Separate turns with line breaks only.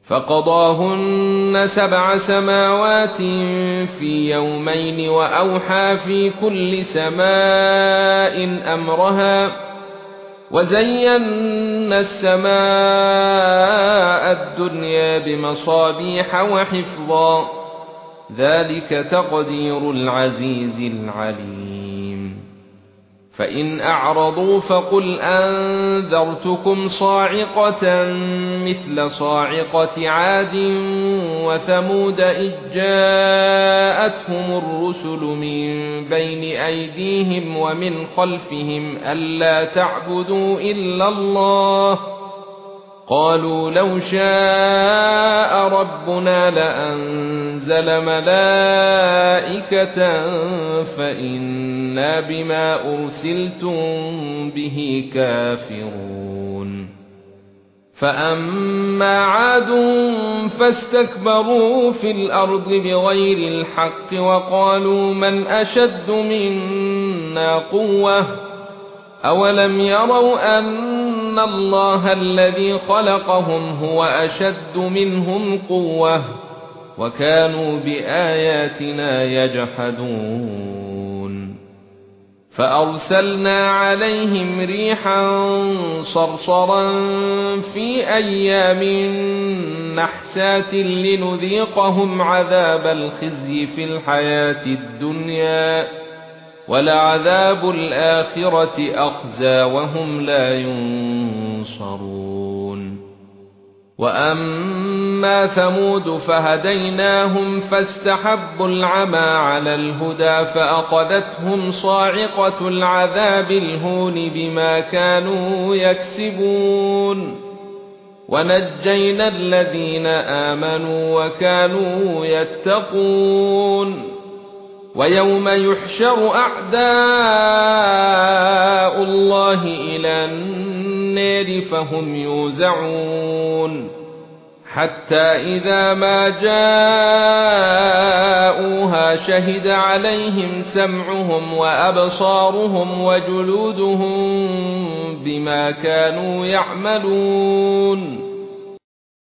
فقضاهن 7 سماوات في يومين وأوحى في كل سماء أمرها وزينا السماء الدنيا بمصابيح وحفظا ذلك تقدير العزيز العليم فإن أعرضوا فقل أنذرتكم صاعقة مثل صاعقة عاد وثمود إذ جاءتهم الرسل من بين أيديهم ومن خلفهم ألا تعبدوا إلا الله قالوا لو شاء ربنا لأنزل ملائكة فإنا بما أرسلتم به كافرون فأما عاد فاستكبروا في الأرض بغير الحق وقالوا من أشد منا قوة أولم يروا أن الله الذي خلقهم هو أشد منهم قوة وكانوا بآياتنا يجحدون فأرسلنا عليهم ريحا صرصرا في أيام نحسات لنذيقهم عذاب الخزي في الحياة الدنيا ولعذاب الآخرة أخزى وهم لا ينصرون وأما ثمود فهديناهم فاستحبوا العمى على الهدى فأخذتهم صاعقة العذاب الهون بما كانوا يكسبون ونجينا الذين آمنوا وكانوا يتقون ويوم يحشر أعداء الله إلى النار فهم يوزعون حتى إذا ما جاءوها شهد عليهم سمعهم وأبصارهم وجلودهم بما كانوا يعملون